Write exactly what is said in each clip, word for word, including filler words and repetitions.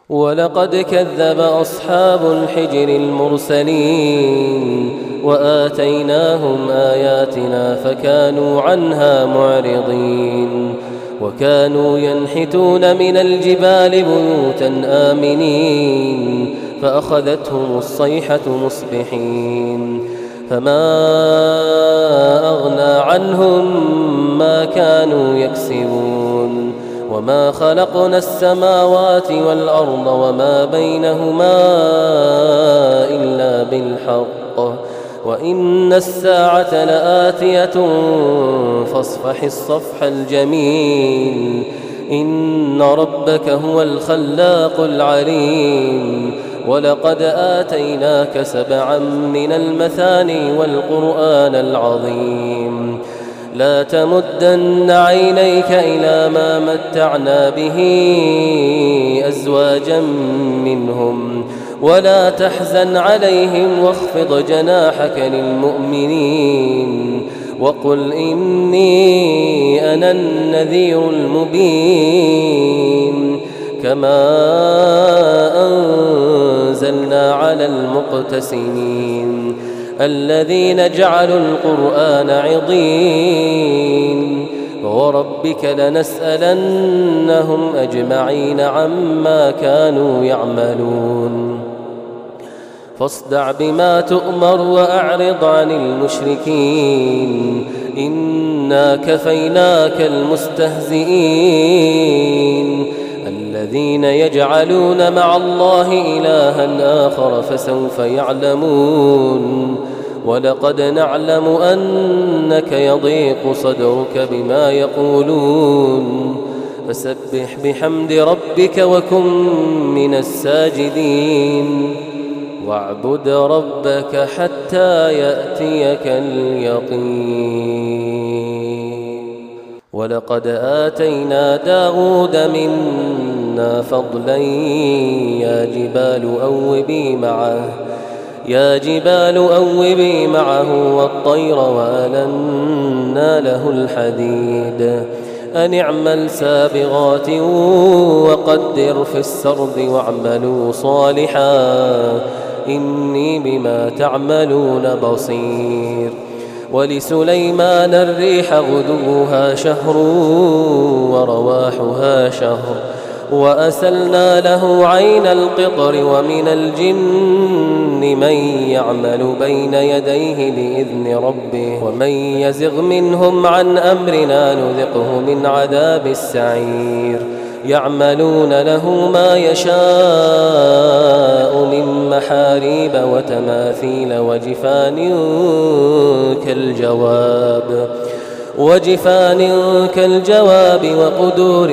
ولقد كذب أصحاب الحجر المرسلين وآتيناهم آياتنا فكانوا عنها معرضين وكانوا ينحتون من الجبال بيوتا آمنين فأخذتهم الصيحة مصبحين فما أغنى عنهم ما كانوا يكسبون وما خلقنا السماوات والأرض وما بينهما إلا بالحق وإن الساعة لآتية فاصفح الصفح الجميل إن ربك هو الخلاق العليم ولقد آتيناك سبعا من المثاني والقرآن العظيم لا تمدن عينيك إلى ما متعنا به أزواجا منهم ولا تحزن عليهم واخفض جناحك للمؤمنين وقل إني أنا النذير المبين كما أنزلنا على المقتسمين الذين جعلوا القرآن عضين وربك لنسألنهم أجمعين عما كانوا يعملون فاصدع بما تؤمر وأعرض عن المشركين إنا كفيناك المستهزئين الذين يجعلون مع الله إلها آخر فسوف يعلمون ولقد نعلم أنك يضيق صدرك بما يقولون فسبح بحمد ربك وكن من الساجدين واعبد ربك حتى يأتيك اليقين ولقد آتينا داود منا فضلا يا جبال أوبي معه يا جبال أوبي معه والطير وألنا له الحديد أن اعمل سابغات وقدر في السرد واعملوا صالحا إني بما تعملون بصير ولسليمان الريح غدوها شهر ورواحها شهر وأسلنا له عين القطر ومن الجن من يعمل بين يديه بإذن ربه ومن يزغ منهم عن أمرنا نذقه من عذاب السعير يعملون له ما يشاء من محاريب وتماثيل وجفان كالجواب وجفان كالجواب وقدور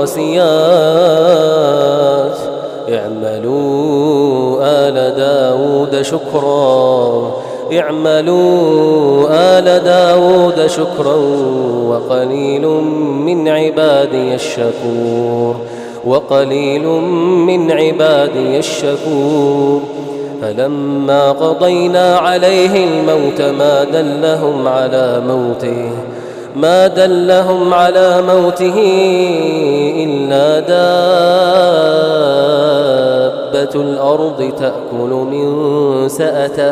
الراسيات اعملوا آل داود شكرا اعملوا آل داود شكرا وقليل من عبادي الشكور وقليل من عبادي الشكور فلما قضينا عليه الموت ما دلهم على موته ما دلهم على موته إلا دابة الأرض تأكل من سأته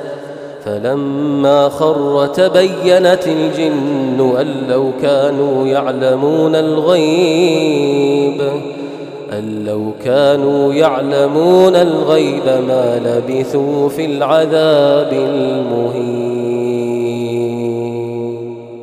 فلما خر تبينت الجن أن لو كانوا يعلمون الغيب أن لو كانوا يعلمون الغيب ما لبثوا في العذاب المهين.